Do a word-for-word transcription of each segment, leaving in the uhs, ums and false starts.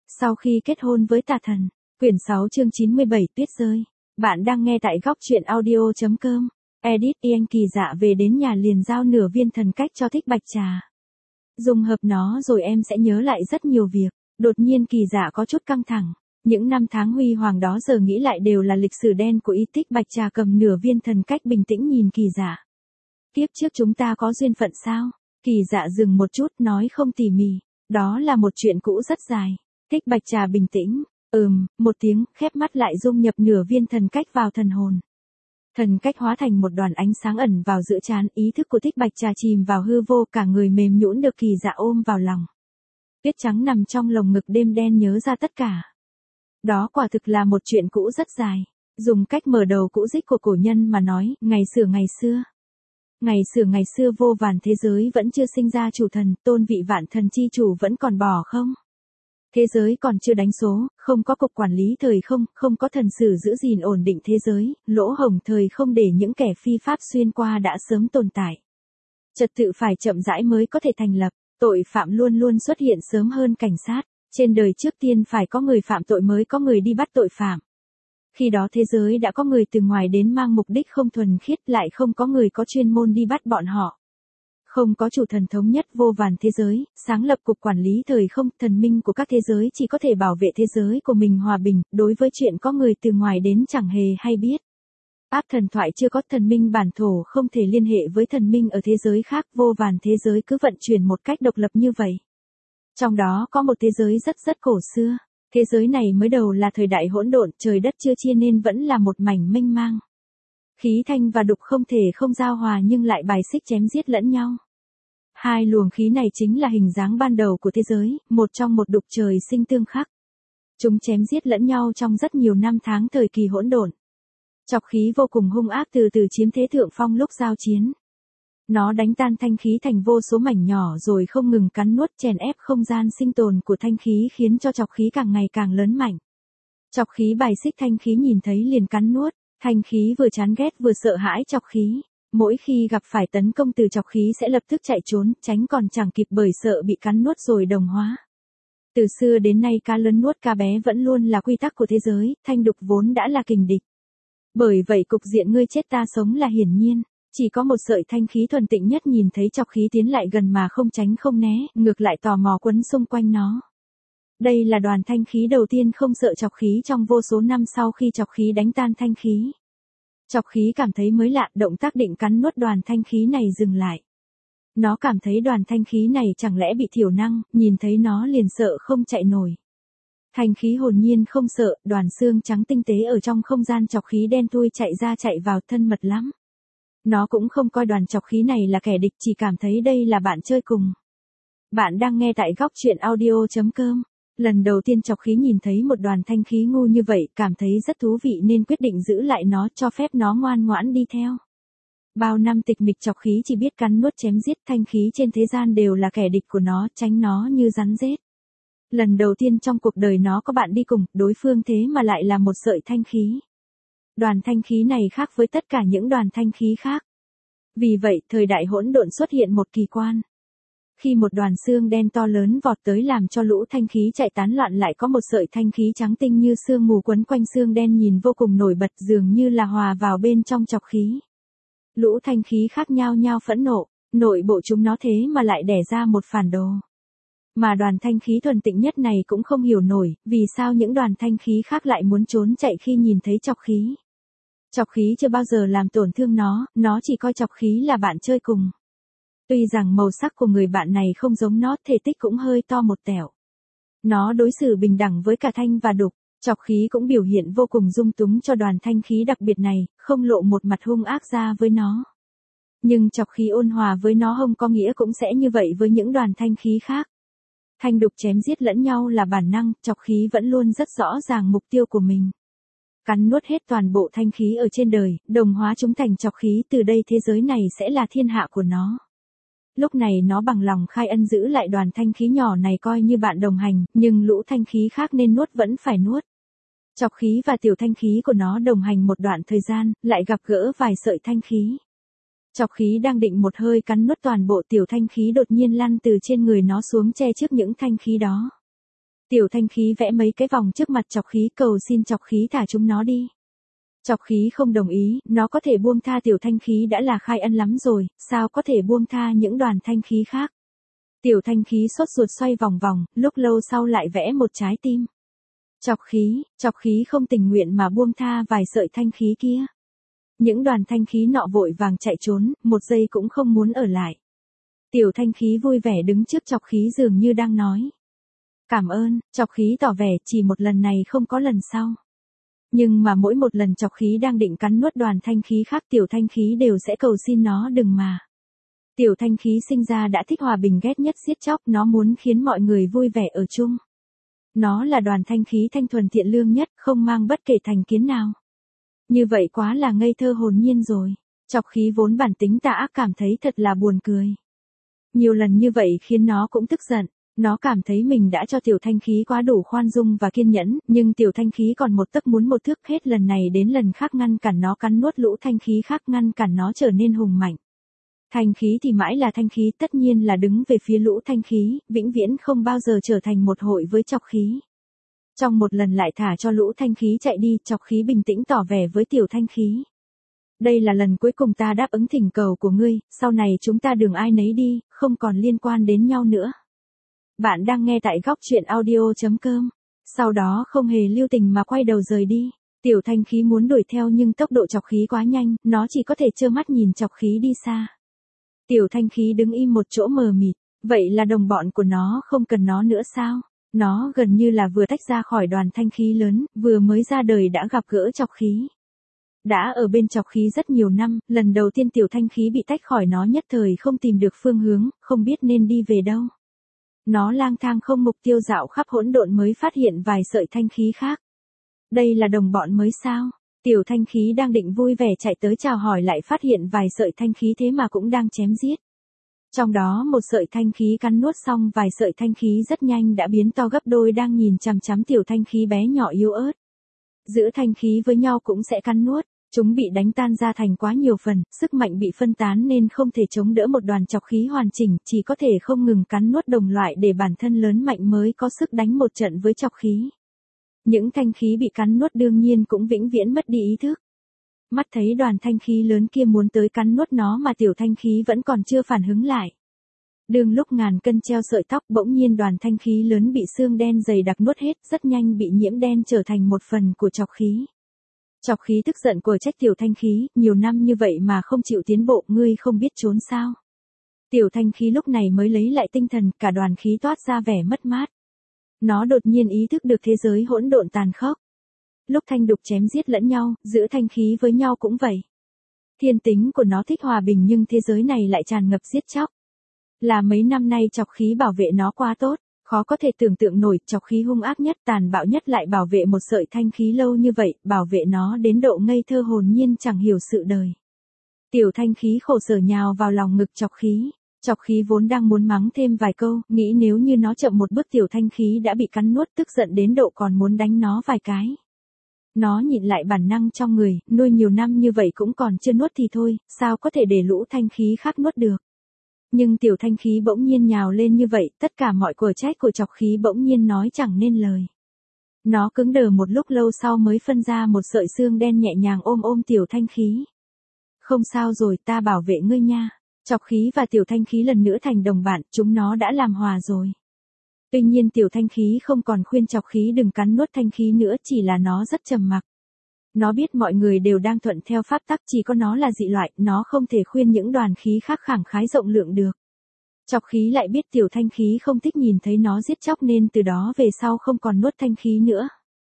Sau khi kết hôn với tà thần, quyển sáu chương chín mươi bảy tuyết rơi. Bạn đang nghe tại góc truyện audio.com. Edit Ian Kỳ Dạ về đến nhà liền giao nửa viên thần cách cho Thích Bạch Trà. Dùng hợp nó rồi em sẽ nhớ lại rất nhiều việc. Đột nhiên Kỳ Dạ có chút căng thẳng. Những năm tháng huy hoàng đó giờ nghĩ lại đều là lịch sử đen của y. Thích Bạch Trà cầm nửa viên thần cách bình tĩnh nhìn Kỳ Dạ. Kiếp trước chúng ta có duyên phận sao? Kỳ Dạ dừng một chút nói không tỉ mỉ. Đó là một chuyện cũ rất dài. Thích Bạch Trà bình tĩnh, ừm, một tiếng, khép mắt lại dung nhập nửa viên thần cách vào thần hồn. Thần cách hóa thành một đoàn ánh sáng ẩn vào giữa trán, ý thức của Thích Bạch Trà chìm vào hư vô, cả người mềm nhũn được Kỳ Dạ ôm vào lòng. Tuyết trắng nằm trong lồng ngực đêm đen nhớ ra tất cả. Đó quả thực là một chuyện cũ rất dài. Dùng cách mở đầu cũ dích của cổ nhân mà nói, ngày xưa ngày xưa. Ngày xưa ngày xưa vô vàn thế giới vẫn chưa sinh ra chủ thần, tôn vị vạn thần chi chủ vẫn còn bỏ không? Thế giới còn chưa đánh số, không có cục quản lý thời không, không có thần sử giữ gìn ổn định thế giới, lỗ hổng thời không để những kẻ phi pháp xuyên qua đã sớm tồn tại. Trật tự phải chậm rãi mới có thể thành lập, tội phạm luôn luôn xuất hiện sớm hơn cảnh sát, trên đời trước tiên phải có người phạm tội mới có người đi bắt tội phạm. Khi đó thế giới đã có người từ ngoài đến mang mục đích không thuần khiết, lại không có người có chuyên môn đi bắt bọn họ. Không có chủ thần thống nhất vô vàn thế giới, sáng lập cục quản lý thời không, thần minh của các thế giới chỉ có thể bảo vệ thế giới của mình hòa bình, đối với chuyện có người từ ngoài đến chẳng hề hay biết. Áp thần thoại chưa có, thần minh bản thổ không thể liên hệ với thần minh ở thế giới khác, vô vàn thế giới cứ vận chuyển một cách độc lập như vậy. Trong đó có một thế giới rất rất cổ xưa, thế giới này mới đầu là thời đại hỗn độn, trời đất chưa chia nên vẫn là một mảnh mênh mang. Khí thanh và đục không thể không giao hòa nhưng lại bài xích chém giết lẫn nhau. Hai luồng khí này chính là hình dáng ban đầu của thế giới, một trong một đục trời sinh tương khắc. Chúng chém giết lẫn nhau trong rất nhiều năm tháng thời kỳ hỗn độn. Trọc khí vô cùng hung ác từ từ chiếm thế thượng phong lúc giao chiến. Nó đánh tan thanh khí thành vô số mảnh nhỏ rồi không ngừng cắn nuốt chèn ép không gian sinh tồn của thanh khí, khiến cho trọc khí càng ngày càng lớn mạnh. Trọc khí bài xích thanh khí, nhìn thấy liền cắn nuốt. Thanh khí vừa chán ghét vừa sợ hãi trọc khí. Mỗi khi gặp phải tấn công từ trọc khí sẽ lập tức chạy trốn, tránh còn chẳng kịp bởi sợ bị cắn nuốt rồi đồng hóa. Từ xưa đến nay cá lớn nuốt cá bé vẫn luôn là quy tắc của thế giới, thanh đục vốn đã là kình địch. Bởi vậy cục diện ngươi chết ta sống là hiển nhiên. Chỉ có một sợi thanh khí thuần tịnh nhất nhìn thấy trọc khí tiến lại gần mà không tránh không né, ngược lại tò mò quấn xung quanh nó. Đây là đoàn thanh khí đầu tiên không sợ trọc khí trong vô số năm sau khi trọc khí đánh tan thanh khí. Trọc khí cảm thấy mới lạ, động tác định cắn nuốt đoàn thanh khí này dừng lại. Nó cảm thấy đoàn thanh khí này chẳng lẽ bị thiểu năng, nhìn thấy nó liền sợ không chạy nổi. Thanh khí hồn nhiên không sợ, đoàn xương trắng tinh tế ở trong không gian trọc khí đen thui chạy ra chạy vào, thân mật lắm. Nó cũng không coi đoàn trọc khí này là kẻ địch, chỉ cảm thấy đây là bạn chơi cùng. Bạn đang nghe tại góc truyện audio.com. Lần đầu tiên trọc khí nhìn thấy một đoàn thanh khí ngu như vậy, cảm thấy rất thú vị nên quyết định giữ lại nó, cho phép nó ngoan ngoãn đi theo. Bao năm tịch mịch trọc khí chỉ biết cắn nuốt chém giết, thanh khí trên thế gian đều là kẻ địch của nó, tránh nó như rắn rết. Lần đầu tiên trong cuộc đời nó có bạn đi cùng, đối phương thế mà lại là một sợi thanh khí. Đoàn thanh khí này khác với tất cả những đoàn thanh khí khác. Vì vậy, thời đại hỗn độn xuất hiện một kỳ quan. Khi một đoàn xương đen to lớn vọt tới làm cho lũ thanh khí chạy tán loạn, lại có một sợi thanh khí trắng tinh như sương mù quấn quanh xương đen, nhìn vô cùng nổi bật, dường như là hòa vào bên trong trọc khí. Lũ thanh khí khác nhau nhau phẫn nộ, nội bộ chúng nó thế mà lại đẻ ra một phản đồ. Mà đoàn thanh khí thuần tịnh nhất này cũng không hiểu nổi, vì sao những đoàn thanh khí khác lại muốn trốn chạy khi nhìn thấy trọc khí. Trọc khí chưa bao giờ làm tổn thương nó, nó chỉ coi trọc khí là bạn chơi cùng. Tuy rằng màu sắc của người bạn này không giống nó, thể tích cũng hơi to một tẹo. Nó đối xử bình đẳng với cả thanh và đục, trọc khí cũng biểu hiện vô cùng dung túng cho đoàn thanh khí đặc biệt này, không lộ một mặt hung ác ra với nó. Nhưng trọc khí ôn hòa với nó không có nghĩa cũng sẽ như vậy với những đoàn thanh khí khác. Thanh đục chém giết lẫn nhau là bản năng, trọc khí vẫn luôn rất rõ ràng mục tiêu của mình. Cắn nuốt hết toàn bộ thanh khí ở trên đời, đồng hóa chúng thành trọc khí, từ đây thế giới này sẽ là thiên hạ của nó. Lúc này nó bằng lòng khai ân giữ lại đoàn thanh khí nhỏ này coi như bạn đồng hành, nhưng lũ thanh khí khác nên nuốt vẫn phải nuốt. Trọc khí và tiểu thanh khí của nó đồng hành một đoạn thời gian, lại gặp gỡ vài sợi thanh khí. Trọc khí đang định một hơi cắn nuốt toàn bộ, tiểu thanh khí đột nhiên lăn từ trên người nó xuống che trước những thanh khí đó. Tiểu Thanh Khí vẽ mấy cái vòng trước mặt Trọc Khí cầu xin Trọc Khí thả chúng nó đi. Trọc Khí không đồng ý, nó có thể buông tha Tiểu Thanh Khí đã là khai ân lắm rồi, sao có thể buông tha những đoàn thanh khí khác. Tiểu Thanh Khí sốt ruột xoay vòng vòng, lúc lâu sau lại vẽ một trái tim. Trọc Khí, Trọc Khí không tình nguyện mà buông tha vài sợi thanh khí kia. Những đoàn thanh khí nọ vội vàng chạy trốn, một giây cũng không muốn ở lại. Tiểu Thanh Khí vui vẻ đứng trước Trọc Khí dường như đang nói. Cảm ơn, Trọc Khí tỏ vẻ chỉ một lần này không có lần sau. Nhưng mà mỗi một lần Trọc Khí đang định cắn nuốt đoàn thanh khí khác Tiểu Thanh Khí đều sẽ cầu xin nó đừng mà. Tiểu Thanh Khí sinh ra đã thích hòa bình ghét nhất giết chóc, nó muốn khiến mọi người vui vẻ ở chung. Nó là đoàn thanh khí thanh thuần thiện lương nhất, không mang bất kể thành kiến nào. Như vậy quá là ngây thơ hồn nhiên rồi. Trọc Khí vốn bản tính tà ác cảm thấy thật là buồn cười. Nhiều lần như vậy khiến nó cũng tức giận. Nó cảm thấy mình đã cho Tiểu Thanh Khí quá đủ khoan dung và kiên nhẫn, nhưng Tiểu Thanh Khí còn một tấc muốn một thước, hết lần này đến lần khác ngăn cản nó cắn nuốt lũ thanh khí khác, ngăn cản nó trở nên hùng mạnh. Thanh khí thì mãi là thanh khí, tất nhiên là đứng về phía lũ thanh khí, vĩnh viễn không bao giờ trở thành một hội với Trọc Khí. Trong một lần lại thả cho lũ thanh khí chạy đi, Trọc Khí bình tĩnh tỏ vẻ với Tiểu Thanh Khí. Đây là lần cuối cùng ta đáp ứng thỉnh cầu của ngươi, sau này chúng ta đường ai nấy đi, không còn liên quan đến nhau nữa. Bạn đang nghe tại góc truyện audio chấm com. Sau đó không hề lưu tình mà quay đầu rời đi. Tiểu Thanh Khí muốn đuổi theo nhưng tốc độ Trọc Khí quá nhanh, nó chỉ có thể trơ mắt nhìn Trọc Khí đi xa. Tiểu Thanh Khí đứng im một chỗ mờ mịt, vậy là đồng bọn của nó không cần nó nữa sao? Nó gần như là vừa tách ra khỏi đoàn thanh khí lớn, vừa mới ra đời đã gặp gỡ Trọc Khí. Đã ở bên Trọc Khí rất nhiều năm, lần đầu tiên Tiểu Thanh Khí bị tách khỏi nó nhất thời không tìm được phương hướng, không biết nên đi về đâu. Nó lang thang không mục tiêu dạo khắp hỗn độn mới phát hiện vài sợi thanh khí khác. Đây là đồng bọn mới sao? Tiểu Thanh Khí đang định vui vẻ chạy tới chào hỏi lại phát hiện vài sợi thanh khí thế mà cũng đang chém giết. Trong đó một sợi thanh khí cắn nuốt xong vài sợi thanh khí rất nhanh đã biến to gấp đôi đang nhìn chằm chằm Tiểu Thanh Khí bé nhỏ yếu ớt. Giữa thanh khí với nhau cũng sẽ cắn nuốt. Chúng bị đánh tan ra thành quá nhiều phần, sức mạnh bị phân tán nên không thể chống đỡ một đoàn Trọc Khí hoàn chỉnh, chỉ có thể không ngừng cắn nuốt đồng loại để bản thân lớn mạnh mới có sức đánh một trận với Trọc Khí. Những thanh khí bị cắn nuốt đương nhiên cũng vĩnh viễn mất đi ý thức. Mắt thấy đoàn thanh khí lớn kia muốn tới cắn nuốt nó mà Tiểu Thanh Khí vẫn còn chưa phản hứng lại. Đương lúc ngàn cân treo sợi tóc, bỗng nhiên đoàn thanh khí lớn bị xương đen dày đặc nuốt hết, rất nhanh bị nhiễm đen trở thành một phần của Trọc Khí. Trọc Khí tức giận của trách Tiểu Thanh Khí, nhiều năm như vậy mà không chịu tiến bộ, ngươi không biết trốn sao? Tiểu Thanh Khí lúc này mới lấy lại tinh thần, cả đoàn khí toát ra vẻ mất mát. Nó đột nhiên ý thức được thế giới hỗn độn tàn khốc. Lúc thanh đục chém giết lẫn nhau, giữa thanh khí với nhau cũng vậy. Thiên tính của nó thích hòa bình nhưng thế giới này lại tràn ngập giết chóc. Là mấy năm nay Trọc Khí bảo vệ nó quá tốt. Khó có thể tưởng tượng nổi, Trọc Khí hung ác nhất, tàn bạo nhất lại bảo vệ một sợi thanh khí lâu như vậy, bảo vệ nó đến độ ngây thơ hồn nhiên chẳng hiểu sự đời. Tiểu Thanh Khí khổ sở nhào vào lòng ngực Trọc Khí. Trọc Khí vốn đang muốn mắng thêm vài câu, nghĩ nếu như nó chậm một bước Tiểu Thanh Khí đã bị cắn nuốt, tức giận đến độ còn muốn đánh nó vài cái. Nó nhịn lại bản năng trong người, nuôi nhiều năm như vậy cũng còn chưa nuốt thì thôi, sao có thể để lũ thanh khí khác nuốt được. Nhưng Tiểu Thanh Khí bỗng nhiên nhào lên như vậy, tất cả mọi của trách của Trọc Khí bỗng nhiên nói chẳng nên lời. Nó cứng đờ một lúc lâu sau mới phân ra một sợi xương đen nhẹ nhàng ôm ôm Tiểu Thanh Khí. Không sao rồi, ta bảo vệ ngươi nha. Trọc Khí và Tiểu Thanh Khí lần nữa thành đồng bạn, chúng nó đã làm hòa rồi. Tuy nhiên Tiểu Thanh Khí không còn khuyên Trọc Khí đừng cắn nuốt thanh khí nữa, chỉ là nó rất trầm mặc. Nó biết mọi người đều đang thuận theo pháp tắc, chỉ có nó là dị loại, nó không thể khuyên những đoàn khí khác khẳng khái rộng lượng được. Trọc Khí lại biết Tiểu Thanh Khí không thích nhìn thấy nó giết chóc nên từ đó về sau không còn nuốt thanh khí nữa.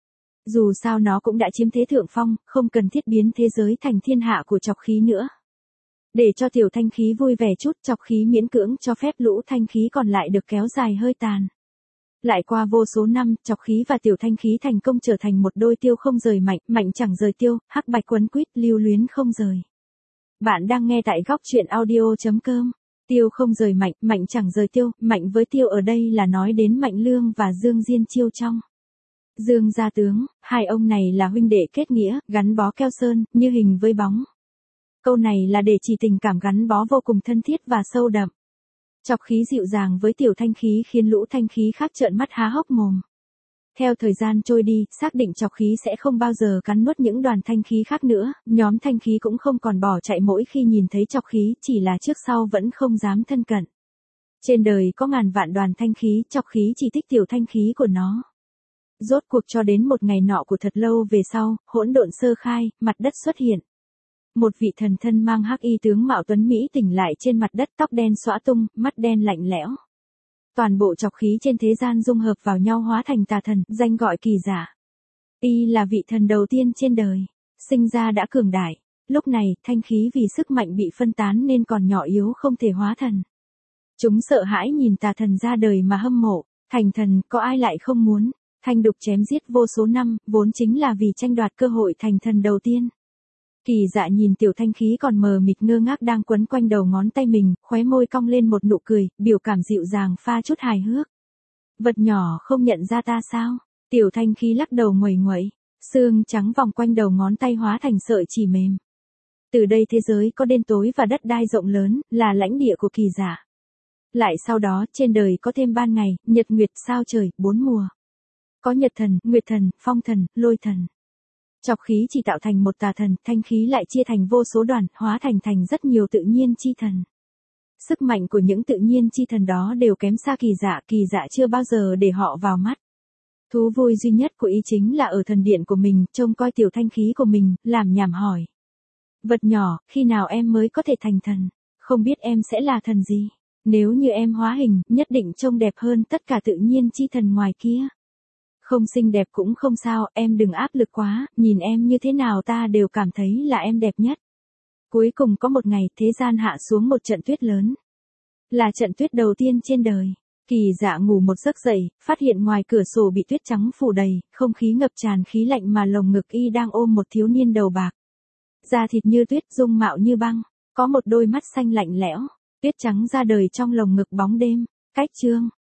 Dù sao nó cũng đã chiếm thế thượng phong, không cần thiết biến thế giới thành thiên hạ của Trọc Khí nữa. Để cho Tiểu Thanh Khí vui vẻ chút, Trọc Khí miễn cưỡng cho phép lũ thanh khí còn lại được kéo dài hơi tàn. Lại qua vô số năm, Trọc Khí và Tiểu Thanh Khí thành công trở thành một đôi tiêu không rời mạnh, mạnh chẳng rời tiêu, hắc bạch quấn quýt, lưu luyến không rời. Bạn đang nghe tại góc truyện audio chấm com. Tiêu không rời mạnh, mạnh chẳng rời tiêu, mạnh với tiêu ở đây là nói đến Mạnh Lương và Dương Diên Chiêu trong. Dương gia tướng, hai ông này là huynh đệ kết nghĩa, gắn bó keo sơn, như hình với bóng. Câu này là để chỉ tình cảm gắn bó vô cùng thân thiết và sâu đậm. Trọc Khí dịu dàng với Tiểu Thanh Khí khiến lũ thanh khí khác trợn mắt há hốc mồm. Theo thời gian trôi đi, xác định trọc khí sẽ không bao giờ cắn nuốt những đoàn thanh khí khác nữa, nhóm thanh khí cũng không còn bỏ chạy mỗi khi nhìn thấy trọc khí, chỉ là trước sau vẫn không dám thân cận. Trên đời có ngàn vạn đoàn thanh khí, trọc khí chỉ thích tiểu thanh khí của nó. Rốt cuộc cho đến một ngày nọ của thật lâu về sau, hỗn độn sơ khai, mặt đất xuất hiện. Một vị thần thân mang hắc y tướng mạo tuấn Mỹ tỉnh lại trên mặt đất, tóc đen xõa tung, mắt đen lạnh lẽo. Toàn bộ trọc khí trên thế gian dung hợp vào nhau hóa thành tà thần, danh gọi Kỳ Dạ. Y là vị thần đầu tiên trên đời, sinh ra đã cường đại. Lúc này, thanh khí vì sức mạnh bị phân tán nên còn nhỏ yếu không thể hóa thần. Chúng sợ hãi nhìn tà thần ra đời mà hâm mộ, thành thần có ai lại không muốn. Thanh đục chém giết vô số năm, vốn chính là vì tranh đoạt cơ hội thành thần đầu tiên. Kỳ Dạ nhìn tiểu thanh khí còn mờ mịt ngơ ngác đang quấn quanh đầu ngón tay mình, khóe môi cong lên một nụ cười, biểu cảm dịu dàng pha chút hài hước. Vật nhỏ không nhận ra ta sao? Tiểu thanh khí lắc đầu nguẩy nguẩy, xương trắng vòng quanh đầu ngón tay hóa thành sợi chỉ mềm. Từ đây thế giới có đêm tối và đất đai rộng lớn, là lãnh địa của Kỳ Dạ. Lại sau đó, trên đời có thêm ban ngày, nhật nguyệt sao trời, bốn mùa. Có nhật thần, nguyệt thần, phong thần, lôi thần. Trọc khí chỉ tạo thành một tà thần, thanh khí lại chia thành vô số đoàn, hóa thành thành rất nhiều tự nhiên chi thần. Sức mạnh của những tự nhiên chi thần đó đều kém xa Kỳ Dạ, Kỳ Dạ chưa bao giờ để họ vào mắt. Thú vui duy nhất của y chính là ở thần điện của mình, trông coi tiểu thanh khí của mình, làm nhảm hỏi. Vật nhỏ, khi nào em mới có thể thành thần? Không biết em sẽ là thần gì? Nếu như em hóa hình, nhất định trông đẹp hơn tất cả tự nhiên chi thần ngoài kia. Không xinh đẹp cũng không sao, em đừng áp lực quá, nhìn em như thế nào ta đều cảm thấy là em đẹp nhất. Cuối cùng có một ngày, thế gian hạ xuống một trận tuyết lớn. Là trận tuyết đầu tiên trên đời. Kỳ Dạ ngủ một giấc dậy, phát hiện ngoài cửa sổ bị tuyết trắng phủ đầy, không khí ngập tràn khí lạnh mà lồng ngực y đang ôm một thiếu niên đầu bạc. Da thịt như tuyết, dung mạo như băng, có một đôi mắt xanh lạnh lẽo, tuyết trắng ra đời trong lồng ngực bóng đêm. Cách chương